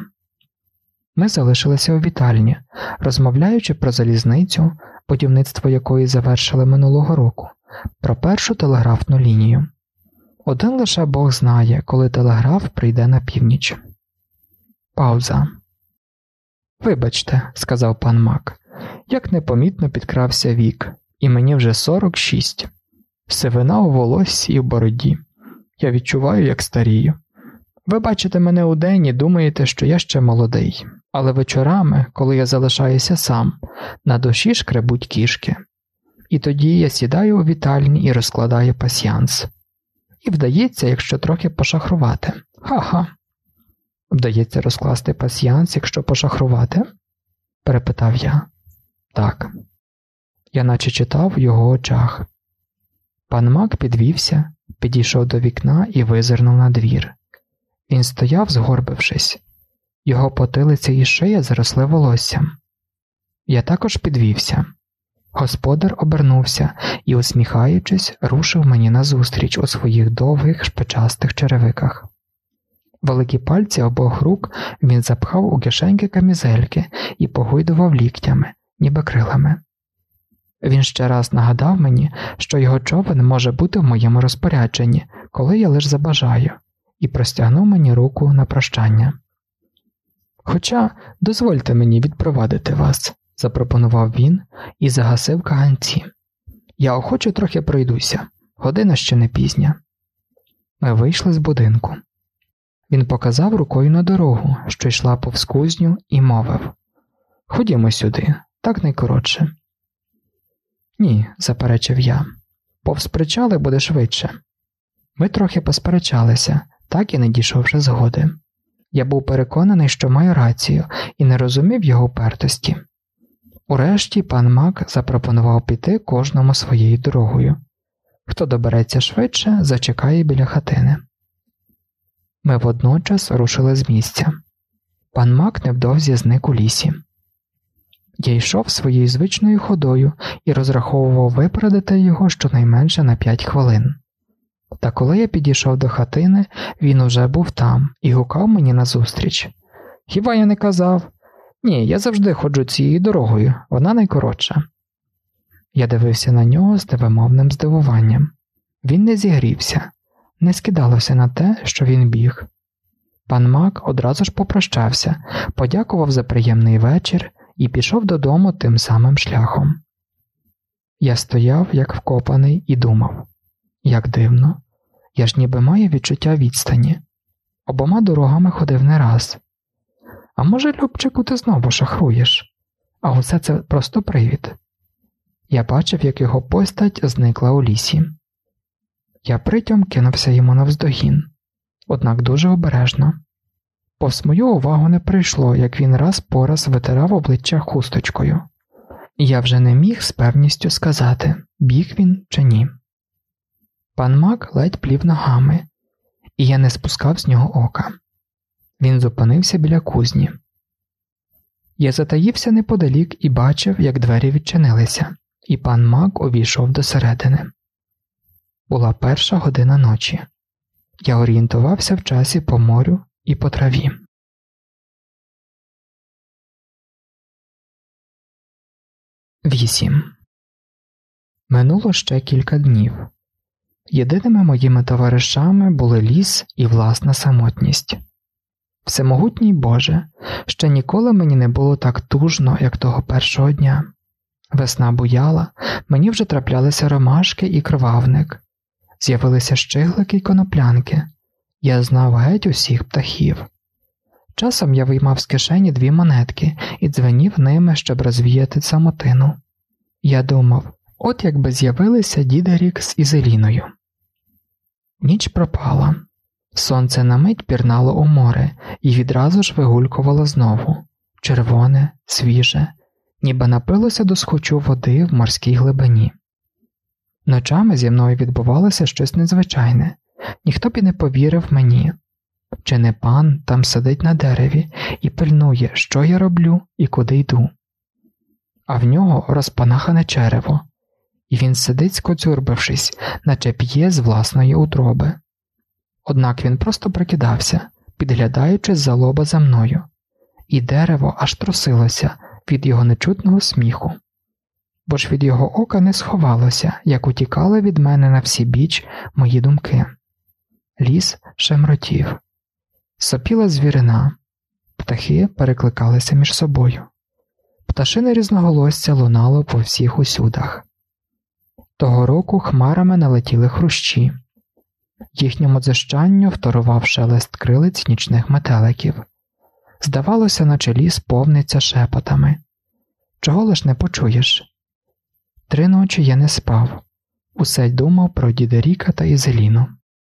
[SPEAKER 1] Ми залишилися у вітальні, розмовляючи про залізницю, будівництво якої завершили минулого року, про першу телеграфну лінію. Один лише Бог знає, коли телеграф прийде на північ. Пауза. «Вибачте», – сказав пан Мак, – як непомітно підкрався вік, і мені вже 46. Сивина у волоссі і в бороді. Я відчуваю, як старію. Ви бачите мене удень і думаєте, що я ще молодий. Але вечорами, коли я залишаюся сам, на душі шкребуть кішки. І тоді я сідаю у вітальні і розкладаю пасьянс. І вдається, якщо трохи пошахрувати. Ха-ха. Вдається розкласти пасьянс, якщо пошахрувати? Перепитав я. Так. Я наче читав в його очах. Пан Мак підвівся, підійшов до вікна і визирнув на двір. Він стояв, згорбившись. Його потилиця і шия заросли волоссям. Я також підвівся. Господар обернувся і, усміхаючись, рушив мені назустріч у своїх довгих шпичастих черевиках. Великі пальці обох рук він запхав у кишеньки камізельки і погойдував ліктями, ніби крилами. Він ще раз нагадав мені, що його човен може бути в моєму розпорядженні, коли я лиш забажаю, і простягнув мені руку на прощання. «Хоча дозвольте мені відпровадити вас», – запропонував він і загасив каганці. «Я охоче трохи пройдуся, година ще не пізня». Ми вийшли з будинку. Він показав рукою на дорогу, що йшла повз кузню, і мовив: «Ходімо сюди, так найкоротше». «Ні», – заперечив я, – «повз причали буде швидше». Ми трохи посперечалися, так і не дійшовши згоди. Я був переконаний, що маю рацію, і не розумів його упертості. Урешті пан Мак запропонував піти кожному своєю дорогою. Хто добереться швидше, зачекає біля хатини. Ми водночас рушили з місця. Пан Мак невдовзі зник у лісі. Я йшов своєю звичною ходою і розраховував випередити його щонайменше на 5 хвилин. Та коли я підійшов до хатини, він уже був там і гукав мені назустріч. «Хіба я не казав?» «Ні, я завжди ходжу цією дорогою, вона найкоротша». Я дивився на нього з невимовним здивуванням. Він не зігрівся, не скидалося на те, що він біг. Пан Мак одразу ж попрощався, подякував за приємний вечір і пішов додому тим самим шляхом. Я стояв, як вкопаний, і думав: як дивно, я ж ніби маю відчуття відстані. Обома дорогами ходив не раз. А може, Любчику, ти знову шахруєш? А усе це просто привід. Я бачив, як його постать зникла у лісі. Я притьом кинувся йому навздогін, однак дуже обережно. Повз мою увагу не прийшло, як він раз по раз витирав обличчя хусточкою. Я вже не міг з певністю сказати, біг він чи ні. Пан Мак ледь плів ногами, і я не спускав з нього ока. Він зупинився біля кузні. Я затаївся неподалік і бачив, як двері відчинилися, і пан Мак увійшов досередини. Була 1:00 година ночі. Я орієнтувався в часі по морю і по траві. Вісім. Минуло ще кілька днів. Єдиними моїми товаришами були ліс і власна самотність. Всемогутній Боже, ще ніколи мені не було так тужно, як того першого дня. Весна буяла, мені вже траплялися ромашки і кривавник. З'явилися щиглики й коноплянки. Я знав геть усіх птахів. Часом я виймав з кишені 2 монетки і дзвенів ними, щоб розвіяти самотину. Я думав, от якби з'явилися діда Рік з Ізеліною. Ніч пропала. Сонце на мить пірнало у море і відразу ж вигулькувало знову, червоне, свіже, ніби напилося досхочу води в морській глибині. Ночами зі мною відбувалося щось незвичайне, ніхто б і не повірив мені. Чи не пан там сидить на дереві і пильнує, що я роблю і куди йду. А в нього розпанахане черево, і він сидить скоцюрбившись, наче п'є з власної утроби. Однак він просто прикидався, підглядаючи з-за лоба за мною, і дерево аж трусилося від його нечутного сміху. Бо ж від його ока не сховалося, як утікали від мене на всі біч мої думки. Ліс шемротів. Сопіла звірина. Птахи перекликалися між собою. Пташине різноголосся лунало по всіх усюдах. Того року хмарами налетіли хрущі. Їхньому дзижчанню вторував шелест крилиць нічних метеликів. Здавалося, наче ліс повниться шепотами. Чого лиш не почуєш? 3 ночі я не спав. Усе думав про діда Ріка та Ізеліну.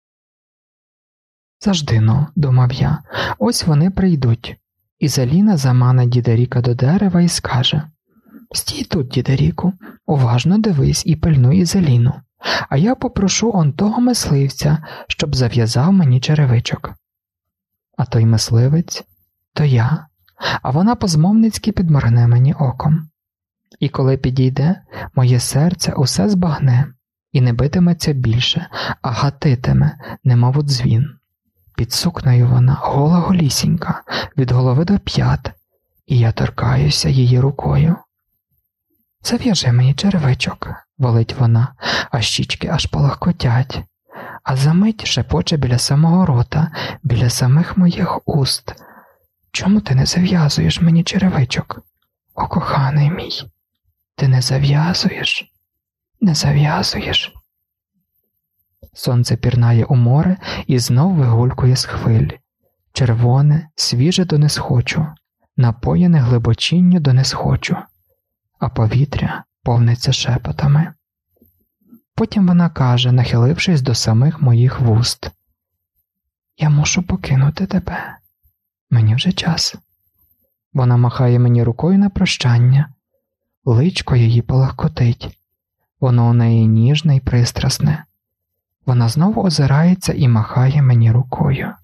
[SPEAKER 1] Завжди, думав я, ось вони прийдуть. Ізеліна замане діда Ріка до дерева і скаже: «Стій тут, діда Ріку, уважно дивись і пильнуй Ізеліну, а я попрошу он того мисливця, щоб зав'язав мені черевичок». А той мисливець – то я, а вона по-змовницьки підморгне мені оком. І коли підійде, моє серце усе збагне і не битиметься більше, а гатитиме, немов у дзвін. Під сукнею вона гола-голісінька, від голови до п'ят, і я торкаюся її рукою. «Зав'яжи мені черевичок», – волить вона, а щічки аж полагкотять, а за мить шепоче біля самого рота, біля самих моїх уст: «Чому ти не зав'язуєш мені черевичок? О, коханий мій, ти не зав'язуєш, не зав'язуєш». Сонце пірнає у море і знов вигулькує з хвиль. Червоне, свіже до несхочу, напоєне глибочінню до несхочу, а повітря повниться шепотами. Потім вона каже, нахилившись до самих моїх вуст: «Я мушу покинути тебе. Мені вже час». Вона махає мені рукою на прощання. Личко її полагкотить. Воно у неї ніжне й пристрасне. Вона знову озирається і махає мені рукою.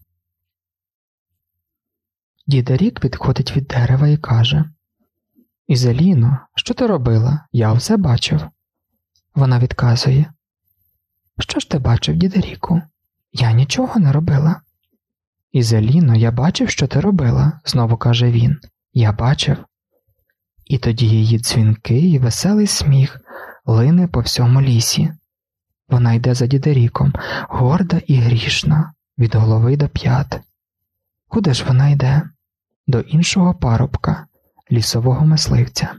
[SPEAKER 1] Діда Рік відходить від дерева і каже: «Ізеліно, що ти робила? Я все бачив». Вона відказує: «Що ж ти бачив, діда Ріку? Я нічого не робила». «Ізеліно, я бачив, що ти робила», – знову каже він. «Я бачив». І тоді її дзвінкий і веселий сміх лине по всьому лісі. Вона йде за діда Ріком, горда і грішна, від голови до п'ят. Куди ж вона йде? До іншого парубка, лісового мисливця.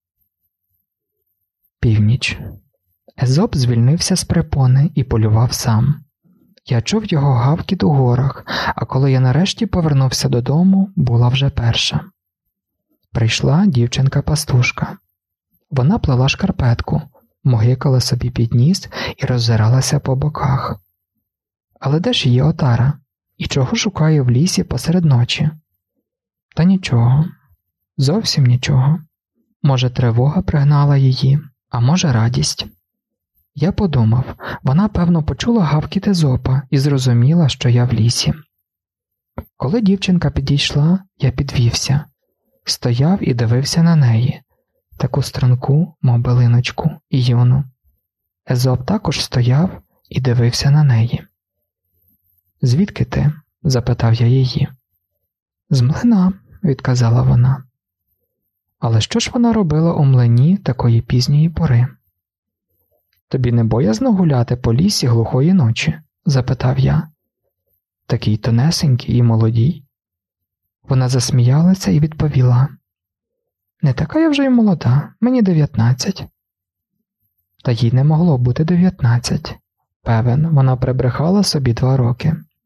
[SPEAKER 1] Північ. Езоп звільнився з припони і полював сам. Я чув його гавкіт у горах, а коли я нарешті повернувся додому, була вже перша. Прийшла дівчинка-пастушка. Вона плела шкарпетку, могикала собі під ніс і роззиралася по боках. Але де ж її отара? І чого шукає в лісі посеред ночі? Та нічого. Зовсім нічого. Може, тривога пригнала її, а може, радість. Я подумав, вона, певно, почула гавкіт Езопа і зрозуміла, що я в лісі. Коли дівчинка підійшла, я підвівся. Стояв і дивився на неї, таку струнку, мов билиночку, і юну. Езоп також стояв і дивився на неї. «Звідки ти?» – запитав я її. «З млина», – відказала вона. «Але що ж вона робила у млині такої пізньої пори?» «Тобі не боязно гуляти по лісі глухої ночі?» – запитав я. «Такий тонесенький і молодій». Вона засміялася і відповіла: «Не така я вже й молода, мені 19». Та їй не могло бути 19. Певен, вона прибрехала собі 2 роки.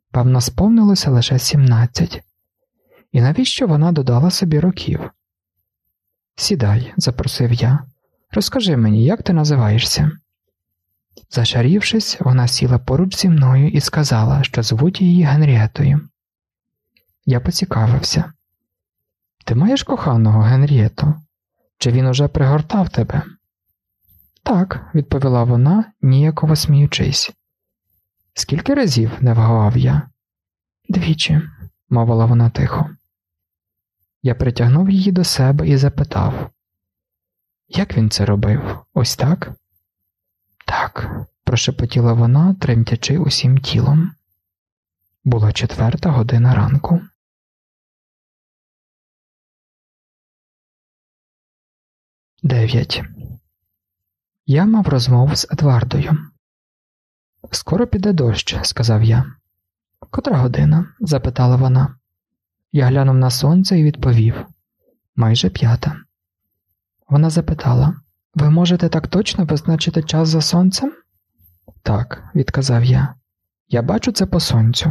[SPEAKER 1] Певно, сповнилося лише 17. І навіщо вона додала собі років? «Сідай», – запросив я. «Розкажи мені, як ти називаєшся?» Зашарівшись, вона сіла поруч зі мною і сказала, що звуть її Генрієтою. Я поцікавився. «Ти маєш коханого, Генрієто? Чи він уже пригортав тебе?» «Так», – відповіла вона, ніяково сміючись. «Скільки разів?» – не вгавав я. «Двічі», – мовила вона тихо. Я притягнув її до себе і запитав. «Як він це робив? Ось так?» «Так», – прошепотіла вона, тремтячи усім тілом. Була 4 година ранку. 9. Я мав розмову з Едвардою. «Скоро піде дощ», – сказав я. «Котра година?» – запитала вона. Я глянув на сонце і відповів. «Майже 5». Вона запитала. «Ви можете так точно визначити час за сонцем?» «Так», – відказав я. «Я бачу це по сонцю».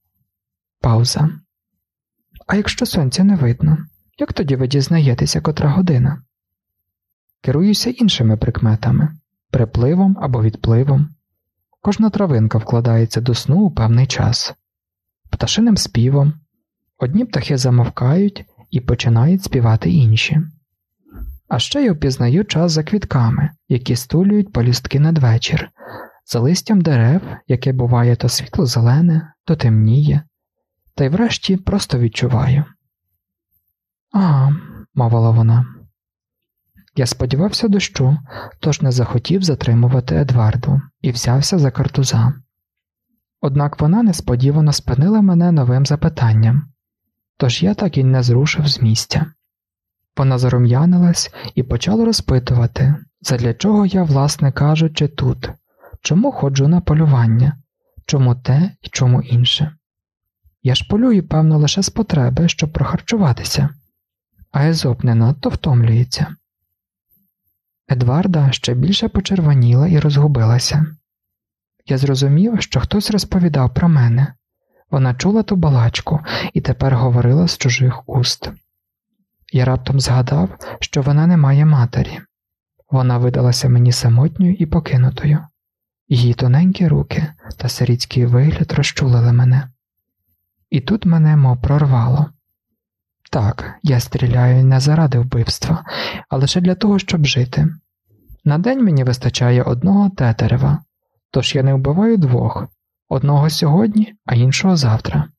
[SPEAKER 1] Пауза. «А якщо сонця не видно, як тоді ви дізнаєтеся, котра година?» «Керуюся іншими прикметами – припливом або відпливом. Кожна травинка вкладається до сну у певний час. Пташиним співом. Одні птахи замовкають і починають співати інші. А ще я впізнаю час за квітками, які стулюють пелюстки надвечір, за листям дерев, яке буває то світло-зелене, то темніє, та й врешті просто відчуваю». «Ага», – мовила вона. Я сподівався дощу, тож не захотів затримувати Едварду і взявся за картуза. Однак вона несподівано спинила мене новим запитанням, тож я так і не зрушив з місця. Вона зарум'янилась і почала розпитувати, задля чого я, власне кажучи, тут, чому ходжу на полювання, чому те і чому інше. Я ж полюю, певно, лише з потреби, щоб прохарчуватися, а Езоп не надто втомлюється. Едварда ще більше почервоніла і розгубилася. Я зрозумів, що хтось розповідав про мене. Вона чула ту балачку і тепер говорила з чужих уст. Я раптом згадав, що вона не має матері. Вона видалася мені самотньою і покинутою. Її тоненькі руки та сирітський вигляд розчулили мене. І тут мене мов прорвало. Так, я стріляю не заради вбивства, а лише для того, щоб жити. На день мені вистачає одного тетерева, тож я не вбиваю 2, одного сьогодні, а іншого завтра.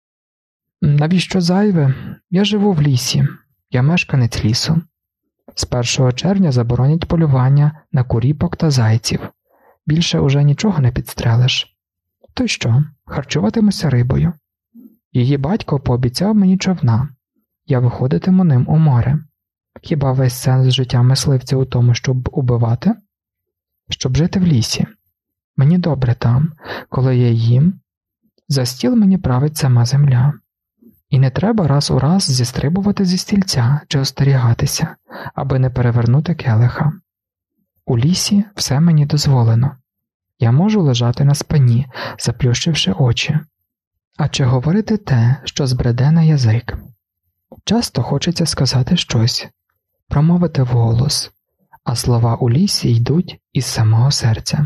[SPEAKER 1] Навіщо зайве? Я живу в лісі, я мешканець лісу. З 1 червня заборонять полювання на куріпок та зайців. Більше уже нічого не підстрелиш. То й що? Харчуватимуся рибою. Її батько пообіцяв мені човна. Я виходитиму ним у море. Хіба весь сенс життя мисливця у тому, щоб убивати? Щоб жити в лісі. Мені добре там, коли я їм. За стіл мені править сама земля. І не треба раз у раз зістрибувати зі стільця чи остерігатися, аби не перевернути келиха. У лісі все мені дозволено. Я можу лежати на спині, заплющивши очі. А чи говорити те, що збреде на язик? Часто хочеться сказати щось, промовити вголос, а слова у лісі йдуть із самого серця.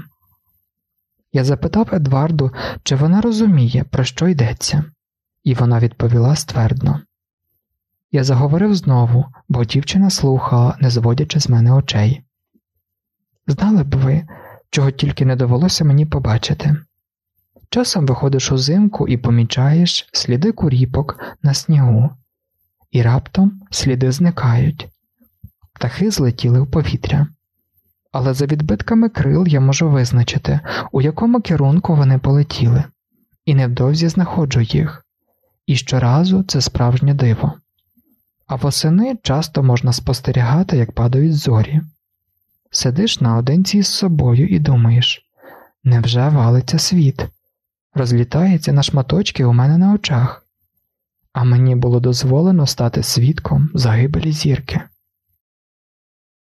[SPEAKER 1] Я запитав Едварду, чи вона розуміє, про що йдеться, і вона відповіла ствердно. Я заговорив знову, бо дівчина слухала, не зводячи з мене очей. Знали б ви, чого тільки не довелося мені побачити. Часом виходиш узимку і помічаєш сліди куріпок на снігу, і раптом сліди зникають. Птахи злетіли в повітря. Але за відбитками крил я можу визначити, у якому керунку вони полетіли, і невдовзі знаходжу їх. І щоразу це справжнє диво. А восени часто можна спостерігати, як падають зорі. Сидиш наодинці із собою і думаєш, невже валиться світ? Розлітається на шматочки у мене на очах. А мені було дозволено стати свідком загибелі зірки.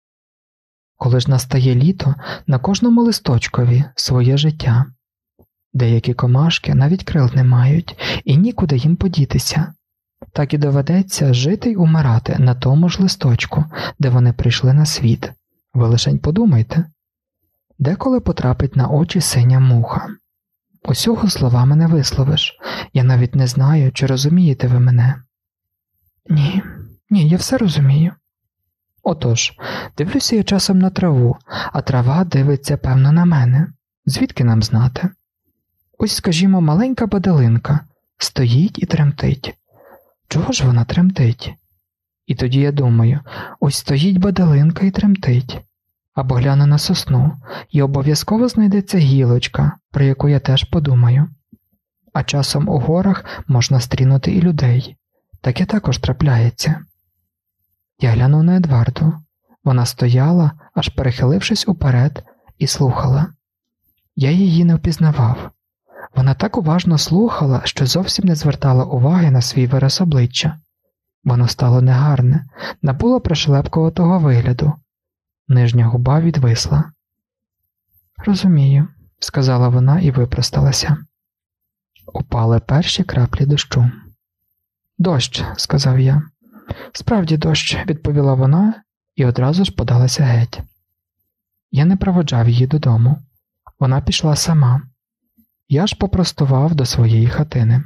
[SPEAKER 1] Коли ж настає літо, на кожному листочкові своє життя. Деякі комашки навіть крил не мають, і нікуди їм подітися. Так і доведеться жити й умирати на тому ж листочку, де вони прийшли на світ. Ви лишень подумайте. Деколи потрапить на очі синя муха. Усього словами не висловиш. Я навіть не знаю, чи розумієте ви мене. Ні, я все розумію. Отож, дивлюся я часом на траву, а трава дивиться, певно, на мене. Звідки нам знати? Ось, скажімо, маленька бадалинка стоїть і тремтить. Чого ж вона тремтить? І тоді я думаю, ось стоїть бадалинка і тремтить. Або гляну на сосну, і обов'язково знайдеться гілочка, про яку я теж подумаю. А часом у горах можна стрінути і людей. Таке також трапляється. Я глянув на Едварду. Вона стояла, аж перехилившись уперед, і слухала. Я її не впізнавав. Вона так уважно слухала, що зовсім не звертала уваги на свій вираз обличчя. Воно стало негарне, набуло пришлепкуватого вигляду. Нижня губа відвисла. «Розумію», – сказала вона і випросталася. Упали перші краплі дощу. «Дощ», – сказав я. «Справді дощ», – відповіла вона і одразу ж подалася геть. Я не проводжав її додому. Вона пішла сама. Я ж попростував до своєї хатини.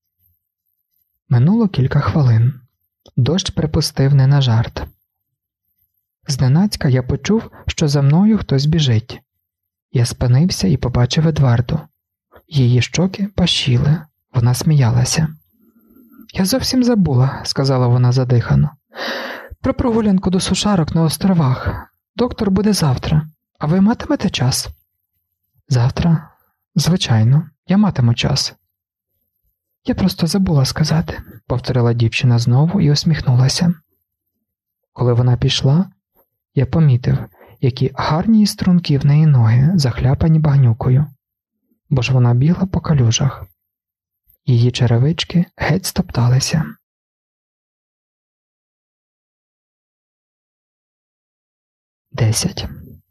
[SPEAKER 1] Минуло кілька хвилин. Дощ припустив не на жарт. Зненацька я почув, що за мною хтось біжить. Я спинився і побачив Едварду. Її щоки пащили, вона сміялася. «Я зовсім забула», – сказала вона задихано. «Про прогулянку до сушарок на островах. Доктор буде завтра. А ви матимете час?» «Завтра? Звичайно, я матиму час». «Я просто забула сказати», – повторила дівчина знову і усміхнулася. Коли вона пішла, я помітив, які гарні і стрункі в неї ноги, захляпані багнюкою, бо ж вона бігла по калюжах. Її черевички геть стопталися. 10.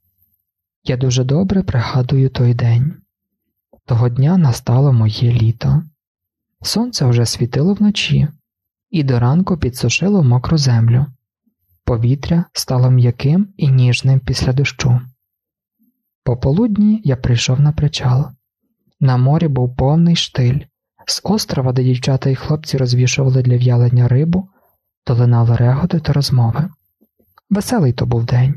[SPEAKER 1] Я дуже добре пригадую той день. Того дня настало моє літо. Сонце вже світило вночі, і до ранку підсушило мокру землю. Повітря стало м'яким і ніжним після дощу. Пополудні я прийшов на причал. На морі був повний штиль. З острова, де дівчата і хлопці розвішували для в'ялення рибу, долинали реготи та розмови. Веселий то був день.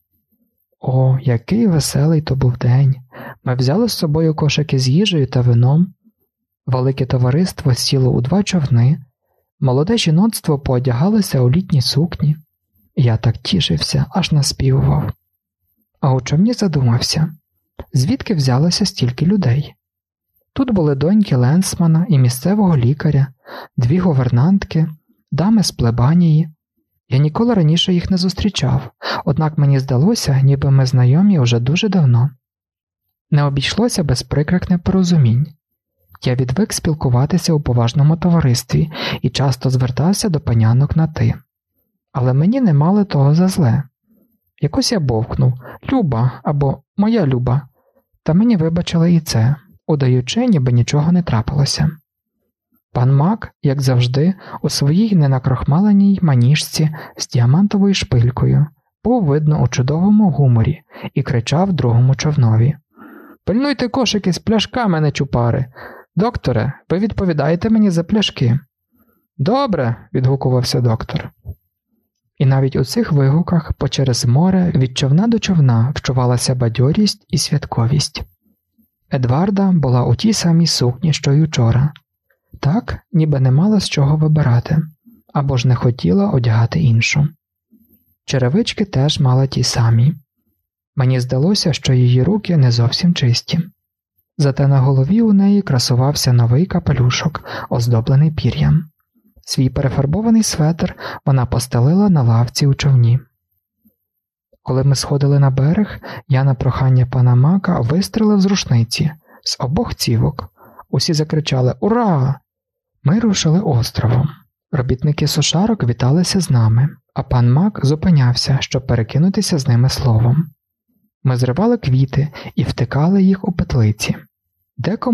[SPEAKER 1] О, який веселий то був день! Ми взяли з собою кошики з їжею та вином. Велике товариство сіло у 2 човни. Молоде жіноцтво поодягалося у літні сукні. Я так тішився, аж наспівував. А у човні задумався, звідки взялося стільки людей. Тут були доньки ленсмана і місцевого лікаря, 2 гувернантки, дами з плебанії. Я ніколи раніше їх не зустрічав, однак мені здалося, ніби ми знайомі вже дуже давно. Не обійшлося без прикрих непорозумінь. Я відвик спілкуватися у поважному товаристві і часто звертався до панянок на «ти». Але мені не мали того за зле. Якось я бовкнув «Люба» або «моя Люба», та мені вибачили і це, удаючи, ніби нічого не трапилося. Пан Мак, як завжди, у своїй ненакрохмаленій маніжці з діамантовою шпилькою, був видно у чудовому гуморі і кричав другому човнові: «Пильнуйте кошики з пляшками, нечупари! Докторе, ви відповідаєте мені за пляшки!» «Добре!» – відгукувався доктор. І навіть у цих вигуках почерез море від човна до човна вчувалася бадьорість і святковість. Едварда була у тій самій сукні, що й учора. Так, ніби не мала з чого вибирати, або ж не хотіла одягати іншу. Черевички теж мала ті самі. Мені здалося, що її руки не зовсім чисті. Зате на голові у неї красувався новий капелюшок, оздоблений пір'ям. Свій перефарбований светр вона постелила на лавці у човні. Коли ми сходили на берег, я на прохання пана Мака вистрелив з рушниці, з обох цівок. Усі закричали «Ура!». Ми рушили островом. Робітники сушарок віталися з нами, а пан Мак зупинявся, щоб перекинутися з ними словом. Ми зривали квіти і втикали їх у петлиці. Декому